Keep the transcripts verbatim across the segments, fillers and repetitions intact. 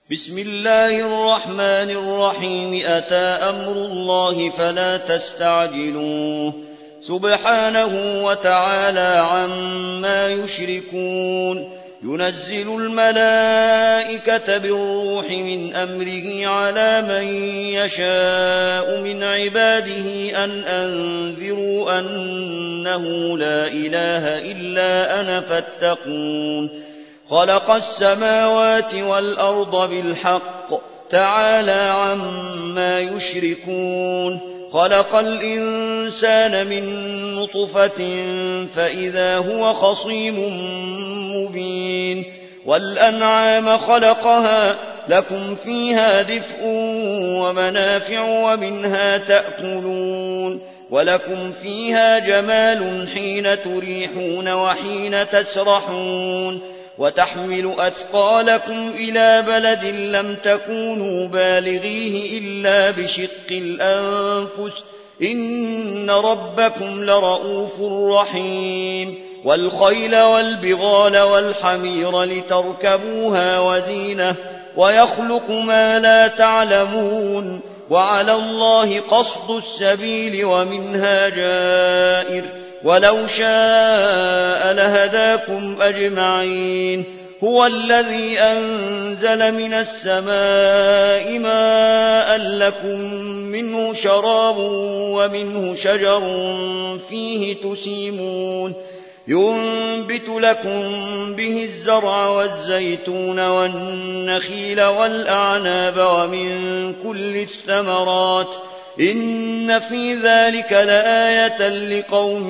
بسم الله الرحمن الرحيم أتى أمر الله فلا تستعجلوه سبحانه وتعالى عما يشركون ينزل الملائكة بالروح من أمره على من يشاء من عباده أن أنذروا أنه لا إله إلا أنا فاتقون خلق السماوات والأرض بالحق تعالى عما يشركون خلق الإنسان من نطفة فإذا هو خصيم مبين والأنعام خلقها لكم فيها دفء ومنافع ومنها تأكلون ولكم فيها جمال حين تريحون وحين تسرحون وتحمل أثقالكم إلى بلد لم تكونوا بالغيه إلا بشق الأنفس إن ربكم لرؤوف رحيم والخيل والبغال والحمير لتركبوها وزينة ويخلق ما لا تعلمون وعلى الله قصد السبيل ومنها جائر ولو شاء لهداكم أجمعين هو الذي أنزل من السماء ماء لكم منه شراب ومنه شجر فيه تسيمون ينبت لكم به الزرع والزيتون والنخيل والأعناب ومن كل الثمرات إن في ذلك لآية لقوم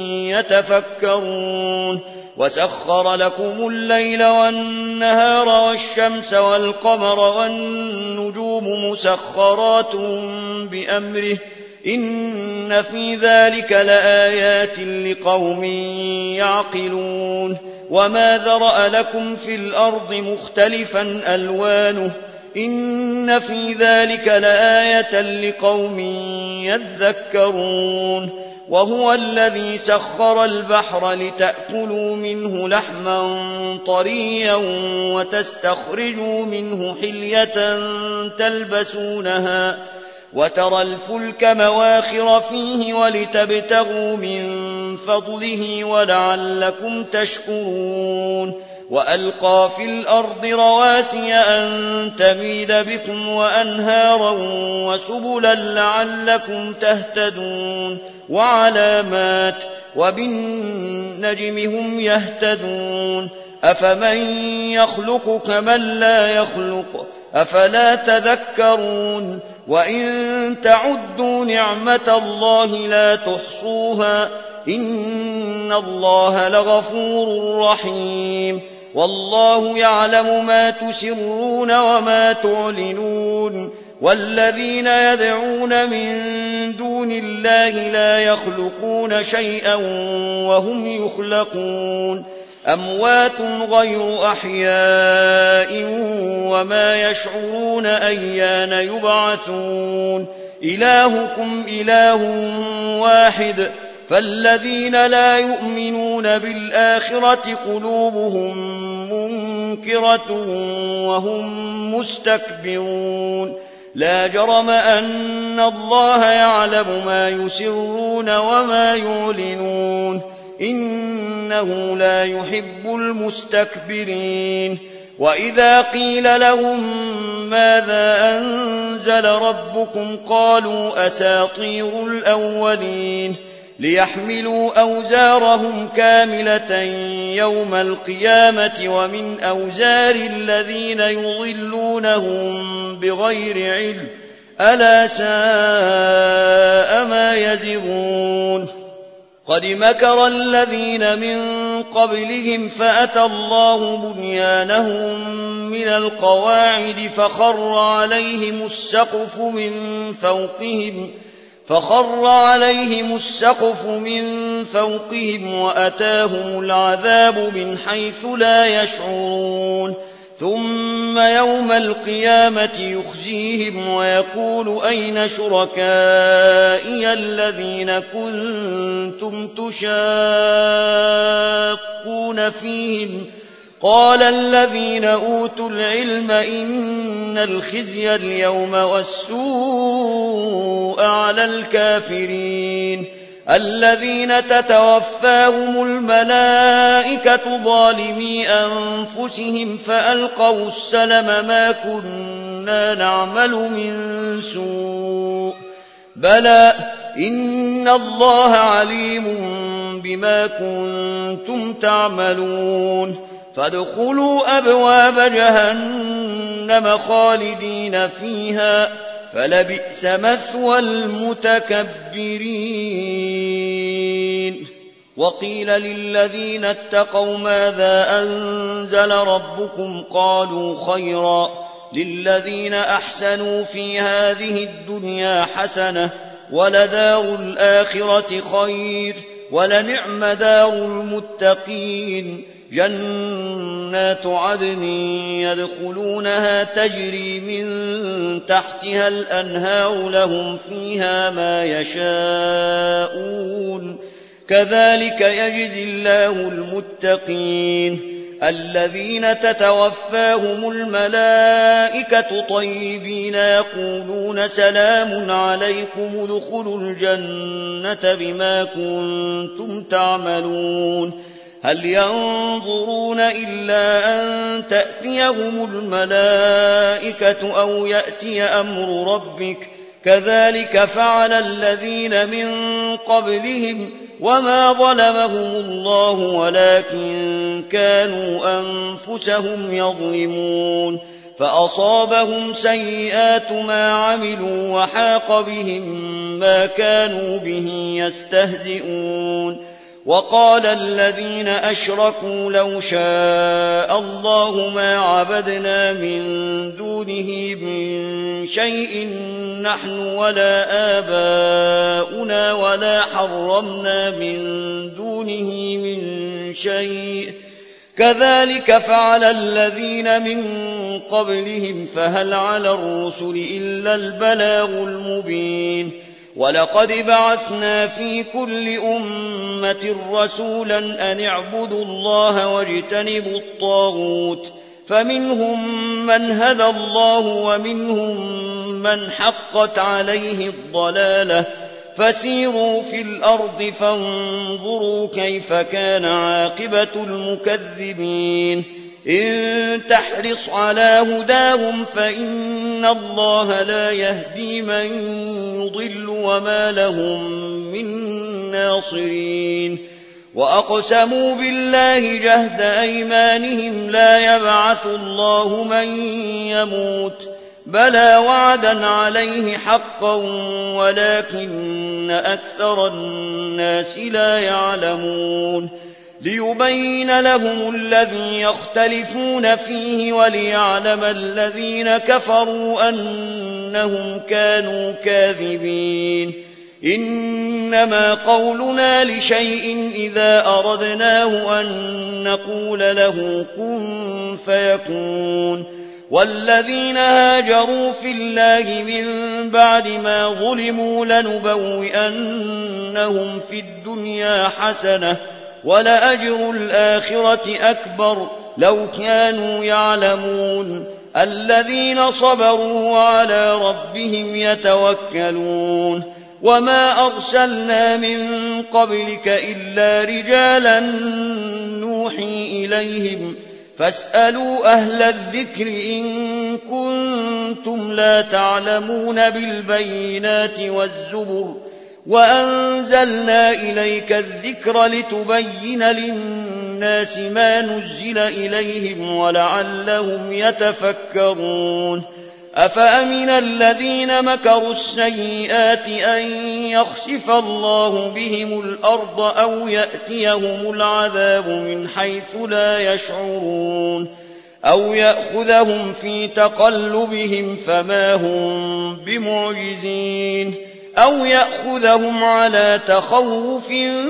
يتفكرون وسخر لكم الليل والنهار والشمس والقمر والنجوم مسخرات بأمره إن في ذلك لآيات لقوم يعقلون وما ذرأ لكم في الأرض مختلفا ألوانه إن في ذلك لآية لقوم يذكرون وهو الذي سخر البحر لتأكلوا منه لحما طريا وتستخرجوا منه حلية تلبسونها وترى الفلك مواخر فيه ولتبتغوا من فضله ولعلكم تشكرون وألقى في الأرض رواسي أن تميد بكم وأنهارا وسبلا لعلكم تهتدون وعلامات وبالنجم هم يهتدون أفمن يخلق كمن لا يخلق أفلا تذكرون وإن تعدوا نعمة الله لا تحصوها إن الله لغفور رحيم والله يعلم ما تسرون وما تعلنون والذين يدعون من دون الله لا يخلقون شيئا وهم يخلقون أموات غير أحياء وما يشعرون أيان يبعثون إلهكم إله واحد فالذين لا يؤمنون بالآخرة قلوبهم منكرة وهم مستكبرون لا جرم أن الله يعلم ما يسرون وما يعلنون إنه لا يحب المستكبرين وإذا قيل لهم ماذا أنزل ربكم قالوا أساطير الأولين ليحملوا أوزارهم كاملة يوم القيامة ومن أوزار الذين يضلونهم بغير علم ألا ساء ما يزرون قد مكر الذين من قبلهم فأتى الله بنيانهم من القواعد فخر عليهم السقف من فوقهم فخر عليهم السقف من فوقهم وأتاهم العذاب من حيث لا يشعرون ثم يوم القيامة يخزيهم ويقول أين شركائي الذين كنتم تشاقون فيهم قال الذين أوتوا العلم إن الخزي اليوم والسوء على الكافرين الذين تتوفاهم الملائكة ظالمي أنفسهم فألقوا السلم ما كنا نعمل من سوء بلى إن الله عليم بما كنتم تعملون فادخلوا أبواب جهنم خالدين فيها فلبئس مثوى المتكبرين وقيل للذين اتقوا ماذا أنزل ربكم قالوا خيرا للذين أحسنوا في هذه الدنيا حسنة ولدار الآخرة خير ولنعم دار المتقين جنات عدن يدخلونها تجري من تحتها الأنهار لهم فيها ما يشاءون كذلك يجزي الله المتقين الذين تتوفاهم الملائكة طيبين يقولون سلام عليكم ادخلوا الجنة بما كنتم تعملون هل ينظرون إلا أن تأتيهم الملائكة أو يأتي أمر ربك كذلك فعل الذين من قبلهم وما ظلمهم الله ولكن كانوا أنفسهم يظلمون فأصابهم سيئات ما عملوا وحاق بهم ما كانوا به يستهزئون وقال الذين أشركوا لو شاء الله ما عبدنا من دونه من شيء نحن ولا آباؤنا ولا حرمنا من دونه من شيء كذلك فعل الذين من قبلهم فهل على الرسل إلا البلاغ المبين ولقد بعثنا في كل أمة رسولا أن اعبدوا الله واجتنبوا الطاغوت فمنهم من هدى الله ومنهم من حقت عليه الضلالة فسيروا في الأرض فانظروا كيف كان عاقبة المكذبين إن تحرص على هداهم فإن الله لا يهدي من يضل وما لهم من ناصرين وأقسموا بالله جهد أيمانهم لا يبعث الله من يموت بلى وعدا عليه حقا ولكن أكثر الناس لا يعلمون ليبين لهم الذي يختلفون فيه وليعلم الذين كفروا أنهم كانوا كاذبين إنما قولنا لشيء إذا أردناه أن نقول له كن فيكون والذين هاجروا في الله من بعد ما ظلموا لنبوئنهم في الدنيا حسنة ولأجر الآخرة أكبر لو كانوا يعلمون الذين صبروا وعلى ربهم يتوكلون وما أرسلنا من قبلك إلا رجالا نوحي إليهم فاسألوا أهل الذكر إن كنتم لا تعلمون بالبينات والزبر وأنزلنا إليك الذكر لتبين للناس ما نزل إليهم ولعلهم يتفكرون أفأمن الذين مكروا السيئات أن يخسف الله بهم الأرض أو يأتيهم العذاب من حيث لا يشعرون أو يأخذهم في تقلبهم فما هم بمعجزين أو يأخذهم على تخوف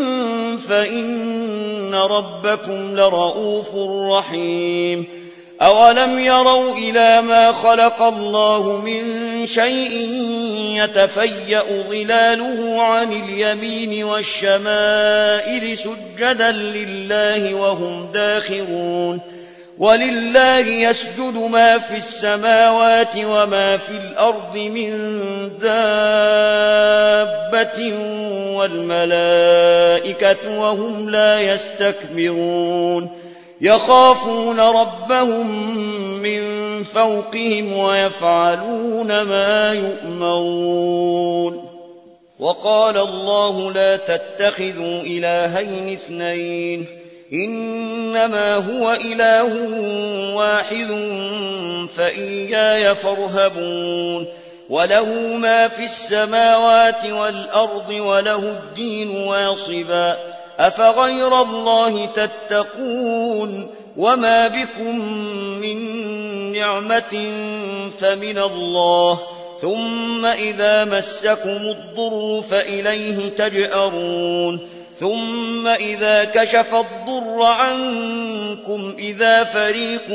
فإن ربكم لرؤوف رحيم أولم يروا إلى ما خلق الله من شيء يتفيأ ظلاله عن اليمين والشمائل سجدا لله وهم داخرون ولله يسجد ما في السماوات وما في الأرض من دابة والملائكة وهم لا يستكبرون يخافون ربهم من فوقهم ويفعلون ما يؤمرون. وقال الله لا تتخذوا إلهين اثنين إنما هو إله واحد فإياي فارهبون وله ما في السماوات والأرض وله الدين واصبا أفغير الله تتقون وما بكم من نعمة فمن الله ثم إذا مسكم الضر فإليه تجأرون ثم إذا كشف الضر عنكم إذا فريق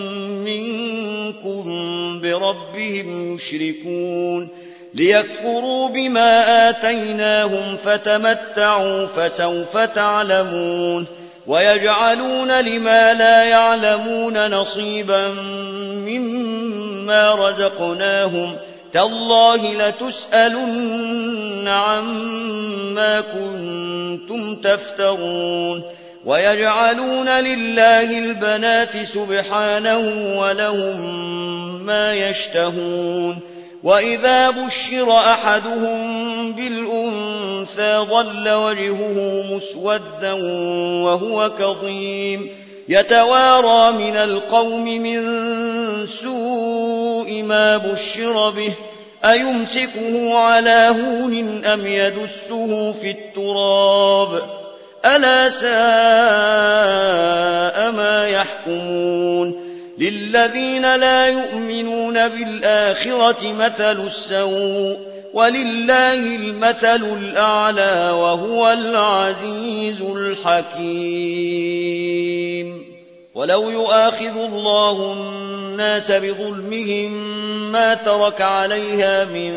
منكم بربهم يشركون ليكفروا بما آتيناهم فتمتعوا فسوف تعلمون ويجعلون لما لا يعلمون نصيبا مما رزقناهم تالله لتسألن عما كنتم تفترون ويجعلون لله البنات سبحانه ولهم ما يشتهون وإذا بشر أحدهم بالأنثى ظل وجهه مسودا وهو كظيم يتوارى من القوم من سوء ما بشر به أيمسكه على هون أم يدسه في التراب ألا ساء ما يحكمون للذين لا يؤمنون بالآخرة مثل السوء ولله المثل الأعلى وهو العزيز الحكيم. ولو يؤاخذ الله الناس بظلمهم ما ترك عليها من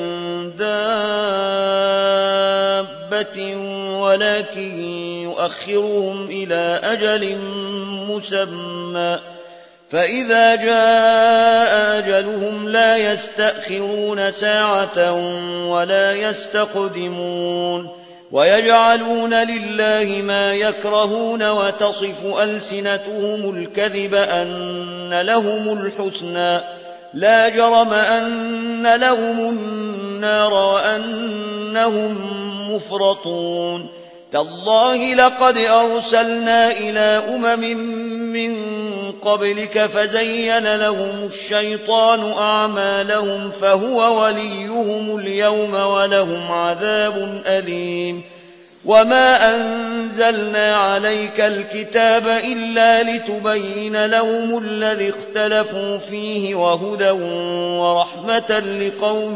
دابة ولكن يؤخرهم إلى أجل مسمى فإذا جاء أجلهم لا يستأخرون ساعة ولا يستقدمون ويجعلون لله ما يكرهون وتصف ألسنتهم الكذب أن لهم الحسنى لا جرم أن لهم النار وأنهم مفرطون تالله لقد أرسلنا إلى أمم من قبلك فزين لهم الشيطان أعمالهم فهو وليهم اليوم ولهم عذاب أليم وما أنزلنا عليك الكتاب إلا لتبين لهم الذي اختلفوا فيه وهدى ورحمة لقوم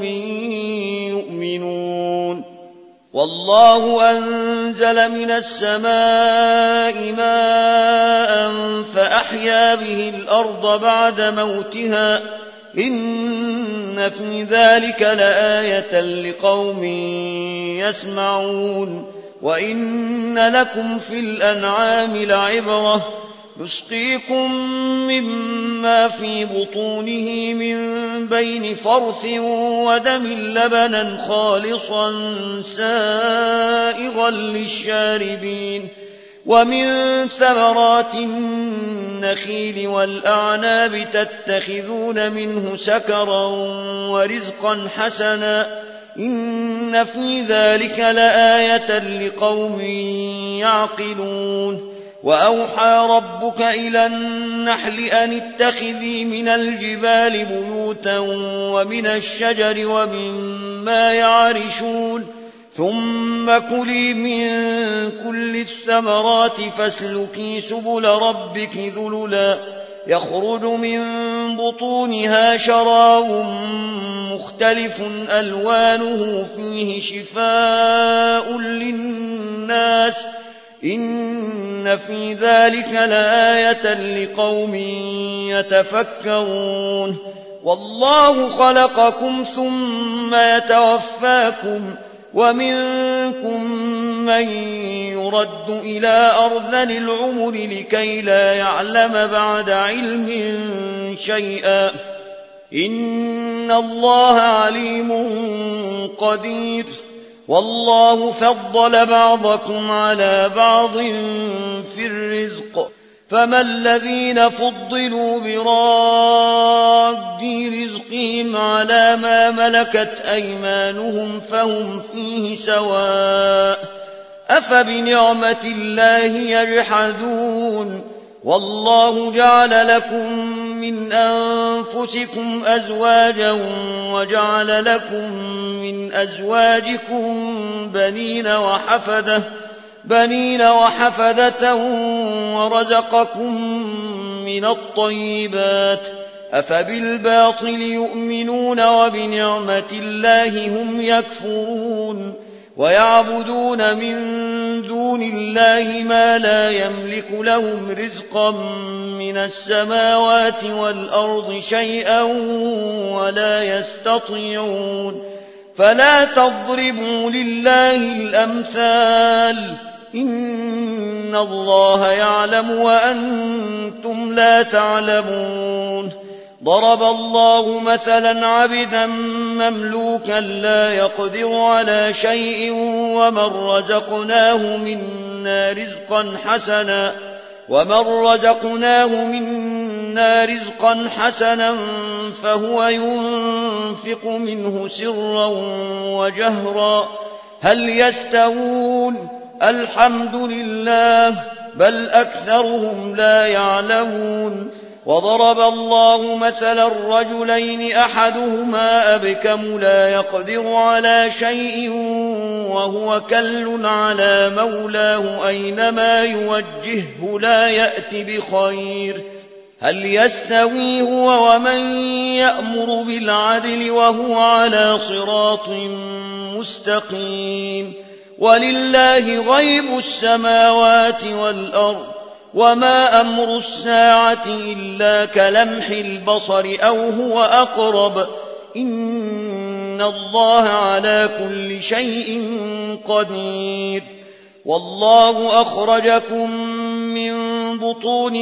يؤمنون. والله أنزل من السماء ماء فأحيا به الأرض بعد موتها إن في ذلك لآية لقوم يسمعون. وإن لكم في الأنعام لعبرة نسقيكم مما في بطونه من بين فرث ودم لبنا خالصا سائغا للشاربين ومن ثمرات النخيل والأعناب تتخذون منه سكرا ورزقا حسنا إن في ذلك لآية لقوم يعقلون. وأوحى ربك إلى النحل أن اتخذي من الجبال بيوتا ومن الشجر ومما يعرشون ثم كلي من كل الثمرات فاسلكي سبل ربك ذللا يخرج من بطونها شراب مختلف ألوانه فيه شفاء للناس إن في ذلك لآية لقوم يتفكرون. والله خلقكم ثم يتوفاكم ومنكم من يرد إلى أرذل العمر لكي لا يعلم بعد علم شيئا إن الله عليم قدير والله فضل بعضكم على بعض في الرزق فما الذين فضلوا براد رزقهم على ما ملكت أيمانهم فهم فيه سواء أفبنعمة الله يجحدون والله جعل لكم من أنفسكم أزواجا وجعل لكم من أزواجكم بنين وحفدة بنين وحفدة ورزقكم من الطيبات أفبالباطل يؤمنون وبنعمة الله هم يكفرون ويعبدون من دون الله ما لا يملك لهم رزقا من السماوات والأرض شيئا ولا يستطيعون فلا تضربوا لله الأمثال إن الله يعلم وأنتم لا تعلمون ضرب الله مثلا عبدا مملوكا لا يقدر على شيء ومن رزقناه منا رزقا حسنا ومن رزقناه منا رزقا حسنا فهو ينفق منه سرا وجهرا هل يستوون الحمد لله بل أكثرهم لا يعلمون وضرب الله مثلا الرجلين أحدهما أبكم لا يقدر على شيء وهو كل على مولاه أينما يوجهه لا يأت بخير هل يستوي هو ومن يأمر بالعدل وهو على صراط مستقيم ولله غيب السماوات والأرض وما أمر الساعة إلا كلمح البصر أو هو أقرب إن الله على كل شيء قدير والله أخرجكم من بطون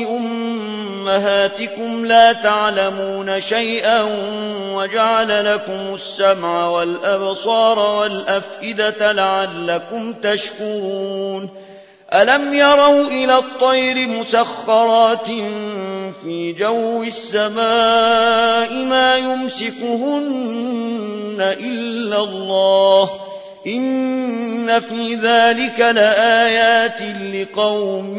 أمهاتكم لا تعلمون شيئا وجعل لكم السمع والأبصار والأفئدة لعلكم تشكرون ألم يروا إلى الطير مسخرات في جو السماء ما يمسكهن إلا الله إن في ذلك لآيات لقوم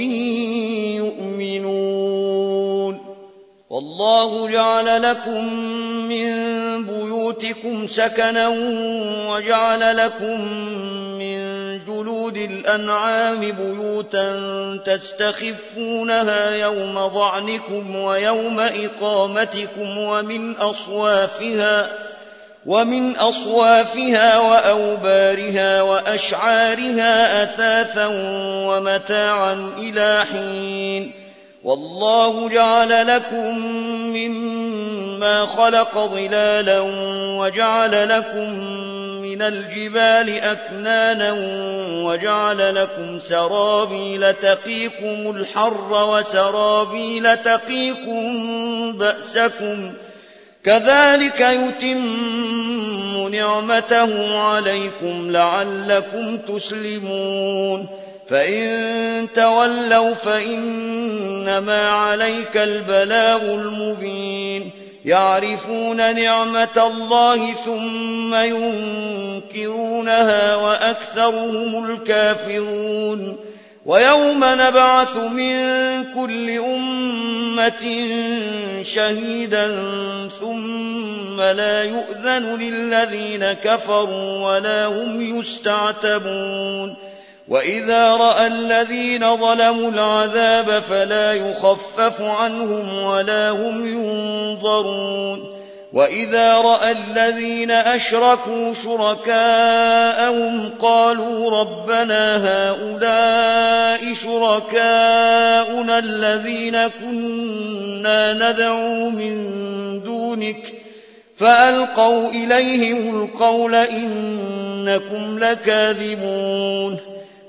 يؤمنون والله جعل لكم من بيوتكم سكنا وجعل لكم من جلود الأنعام بيوتا تستخفونها يوم ظعنكم ويوم إقامتكم ومن أصوافها ومن أصوافها وأوبارها وأشعارها أثاثا ومتاعا إلى حين والله جعل لكم مما خلق ظلالا وجعل لكم من الجبال أكنانا وجعل لكم سرابيل تقيكم الحر وسرابيل تقيكم بأسكم كذلك يتم نعمته عليكم لعلكم تسلمون فإن تولوا فإنما عليك البلاغ المبين يعرفون نعمة الله ثم ينكرونها وأكثرهم الكافرون ويوم نبعث من كل أمة شهيدا ثم لا يؤذن للذين كفروا ولا هم يستعتبون وإذا رأى الذين ظلموا العذاب فلا يخفف عنهم ولا هم ينظرون وإذا رأى الذين أشركوا شركاءهم قالوا ربنا هؤلاء شركاؤنا الذين كنا ندعو من دونك فألقوا إليهم القول إنكم لكاذبون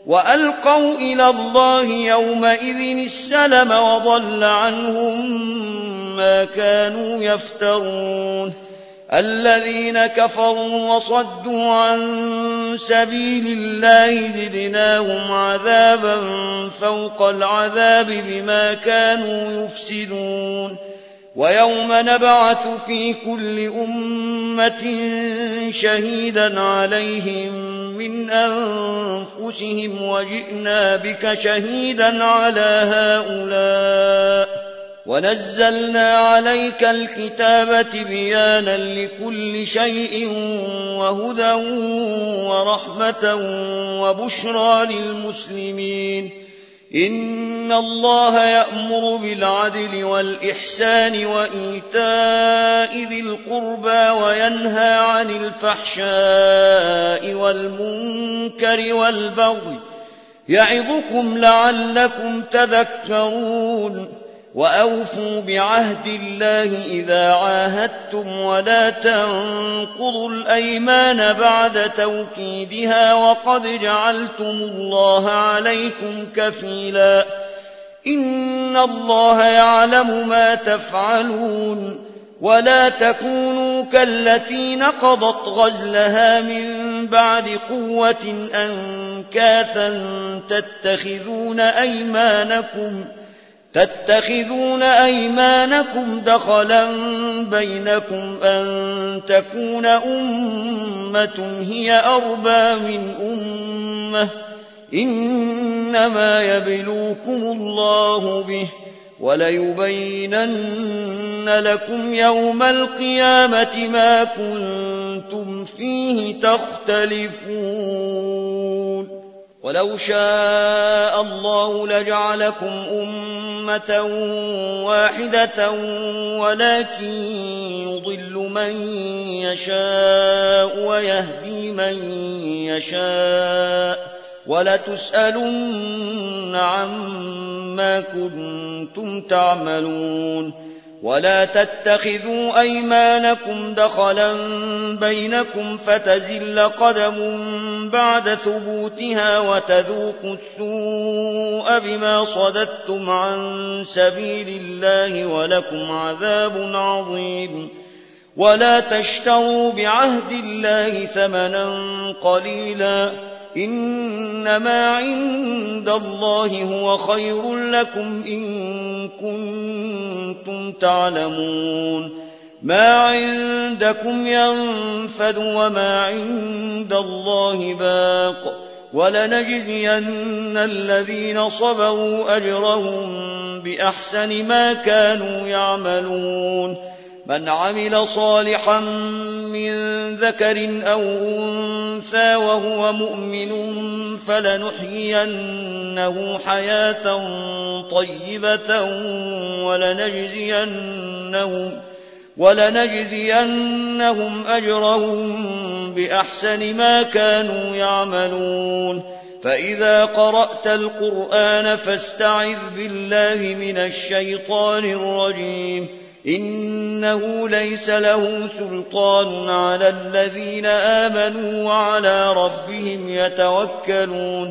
وألقوا إلى الله يومئذ السلم وضل عنهم ما كانوا يفترون الذين كفروا وصدوا عن سبيل الله زدناهم عذابا فوق العذاب بما كانوا يفسدون ويوم نبعث في كل أمة شهيدا عليهم من أنفسهم وجئنا بك شهيدا على هؤلاء ونزلنا عليك الكتاب تبيانا لكل شيء وهدى ورحمة وبشرى للمسلمين إن الله يأمر بالعدل والإحسان وإيتاء ذي القربى وينهى عن الفحشاء والمنكر والبغي يعظكم لعلكم تذكرون وأوفوا بعهد الله إذا عاهدتم ولا تنقضوا الأيمان بعد توكيدها وقد جعلتم الله عليكم كفيلا إن الله يعلم ما تفعلون ولا تكونوا كالتي نقضت غزلها من بعد قوة أنكاثا تتخذون أيمانكم تتخذون أيمانكم دخلا بينكم أن تكون أمة هي أربى من أمة إنما يبلوكم الله به وليبينن لكم يوم القيامة ما كنتم فيه تختلفون ولو شاء الله لجعلكم أمة واحدة ولكن يضل من يشاء ويهدي من يشاء ولتسألن عما كنتم تعملون ولا تتخذوا أيمانكم دخلا بينكم فتزل قدم بعد ثبوتها وتذوقوا السوء بما صددتم عن سبيل الله ولكم عذاب عظيم ولا تشتروا بعهد الله ثمنا قليلا إنما عند الله هو خير لكم إن كنتم تعلمون ما عندكم ينفد وما عند الله باق ولنجزين الذين صبروا أجرهم بأحسن ما كانوا يعملون من عمل صالحا من ذكر أو أنثى وهو مؤمن فلنحيينه حياة طيبة ولنجزينهم, ولنجزينهم أجرهم بأحسن ما كانوا يعملون فإذا قرأت القرآن فاستعذ بالله من الشيطان الرجيم إنه ليس له سلطان على الذين آمنوا وعلى ربهم يتوكلون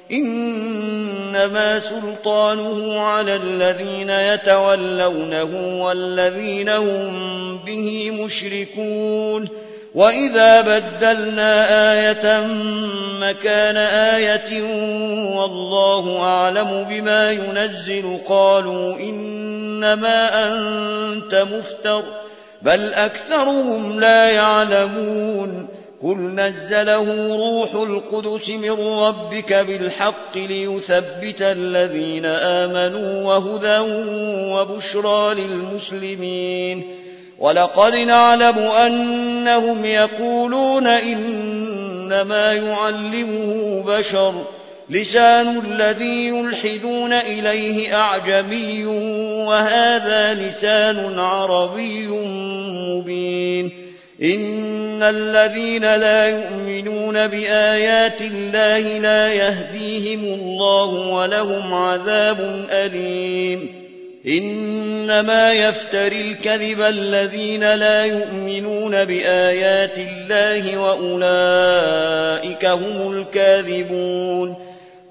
إنما سلطانه على الذين يتولونه والذين هم به مشركون وإذا بدلنا آية مكان آية والله أعلم بما ينزل قالوا إنما أنت مفتر بل أكثرهم لا يعلمون قل نزله روح القدس من ربك بالحق ليثبت الذين آمنوا وهدى وبشرى للمسلمين ولقد نعلم أنهم يقولون إنما يعلمه بشر لسان الذي يلحدون إليه أعجمي وهذا لسان عربي مبين إن الذين لا يؤمنون بآيات الله لا يهديهم الله ولهم عذاب أليم إنما يفتري الكذب الذين لا يؤمنون بآيات الله وأولئك هم الكاذبون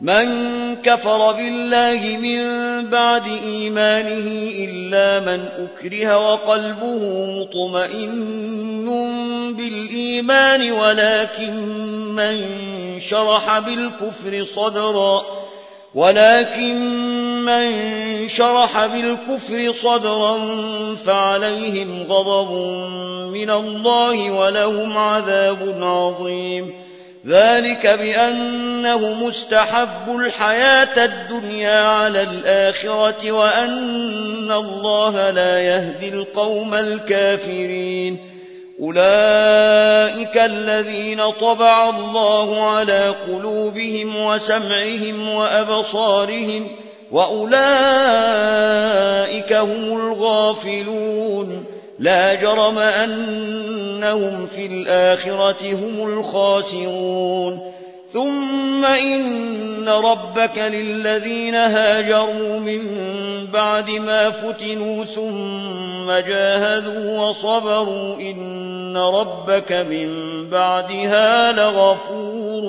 من كفر بالله من بعد إيمانه إلا من أكره وقلبه مطمئن بالإيمان ولكن من شرح بالكفر صدرا ولكن من شرح بالكفر صدرا فعليهم غضب من الله ولهم عذاب عظيم ذلك بأنه مستحب الحياة الدنيا على الآخرة وأن الله لا يهدي القوم الكافرين أولئك الذين طبع الله على قلوبهم وسمعهم وأبصارهم وأولئك هم الغافلون لا جرم أنهم في الآخرة هم الخاسرون ثم إن ربك للذين هاجروا من بعد ما فتنوا ثم جاهدوا وصبروا إن ربك من بعدها لغفور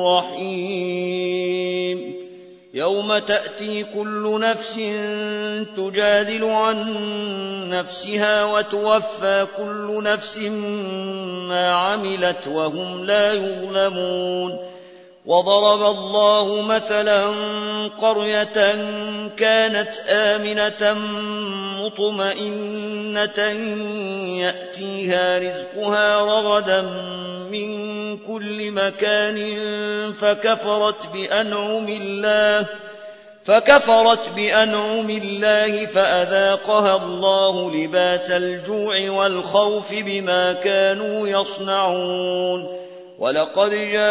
رحيم يوم تأتي كل نفس تجادل عن نفسها وتوفى كل نفس ما عملت وهم لا يظلمون وضرب الله مثلا قرية كانت آمنة مطمئنة يأتيها رزقها رغدا من كل مكان فكفرت بأنعم الله فكفرت بأنعم الله فأذاقها الله لباس الجوع والخوف بما كانوا يصنعون ولقد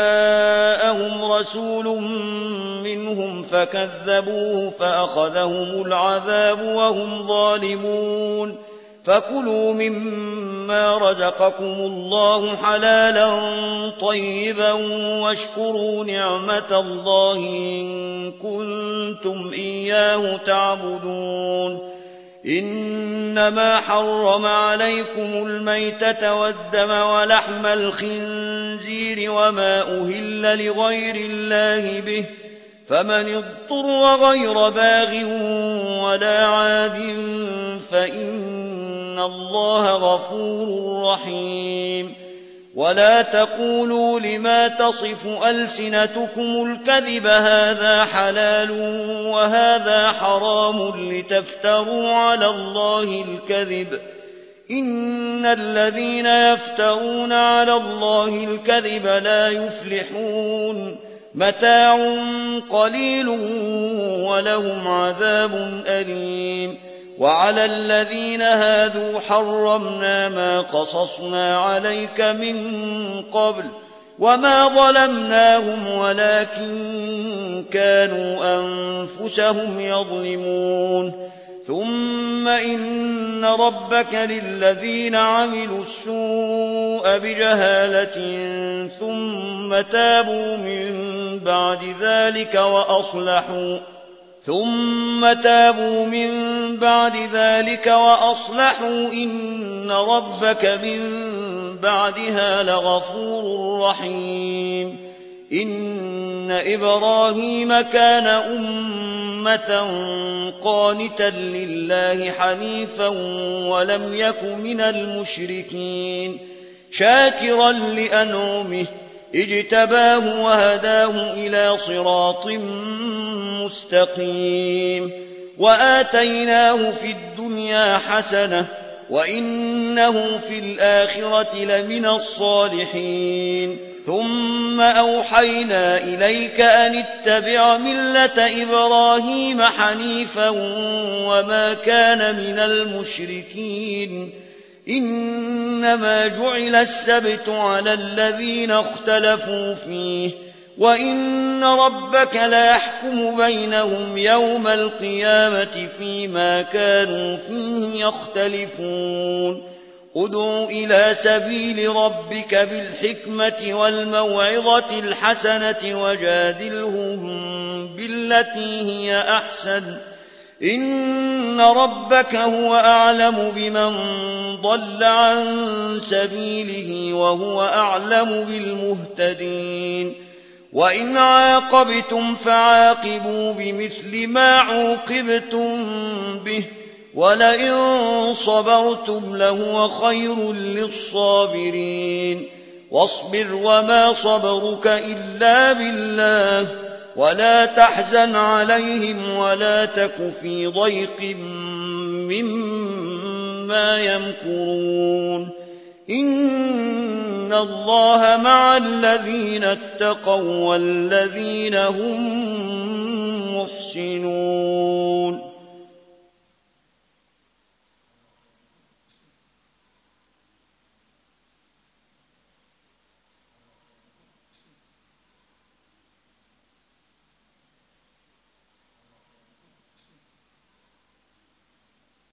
جاءهم رسول منهم فكذبوه فأخذهم العذاب وهم ظالمون فكلوا مما رزقكم الله حلالا طيبا واشكروا نعمة الله إن كنتم إياه تعبدون إنما حرم عليكم الميتة والدم ولحم الخنزير وما أهل لغير الله به فمن اضطر غير باغ ولا عاد فإن الله غفور رحيم ولا تقولوا لما تصف ألسنتكم الكذب هذا حلال وهذا حرام لتفتروا على الله الكذب إن الذين يفترون على الله الكذب لا يفلحون متاع قليل ولهم عذاب أليم وعلى الذين هادوا حرمنا ما قصصنا عليك من قبل وما ظلمناهم ولكن كانوا أنفسهم يظلمون ثم إن ربك للذين عملوا السوء بجهالة ثم تابوا من بعد ذلك وأصلحوا ثم تابوا من بعد ذلك وأصلحوا إن ربك من بعدها لغفور رحيم إن إبراهيم كان أمة قانتا لله حنيفا ولم يك من المشركين شاكرا لأنعمه اجتباه وهداه إلى صراط مستقيم وآتيناه في الدنيا حسنة وإنه في الآخرة لمن الصالحين ثم أوحينا إليك أن اتبع ملة إبراهيم حنيفا وما كان من المشركين إنما جعل السبت على الذين اختلفوا فيه وإن ربك ليحكم بينهم يوم القيامة فيما كانوا فيه يختلفون ادع إلى سبيل ربك بالحكمة والموعظة الحسنة وجادلهم بالتي هي أحسن إن ربك هو أعلم بمن ضل عن سبيله وهو أعلم بالمهتدين وإن عاقبتم فعاقبوا بمثل ما عوقبتم به ولئن صبرتم لهو خير للصابرين واصبر وما صبرك إلا بالله ولا تحزن عليهم ولا تك في ضيق مما يمكرون إن الله مع الذين اتقوا والذين هم محسنون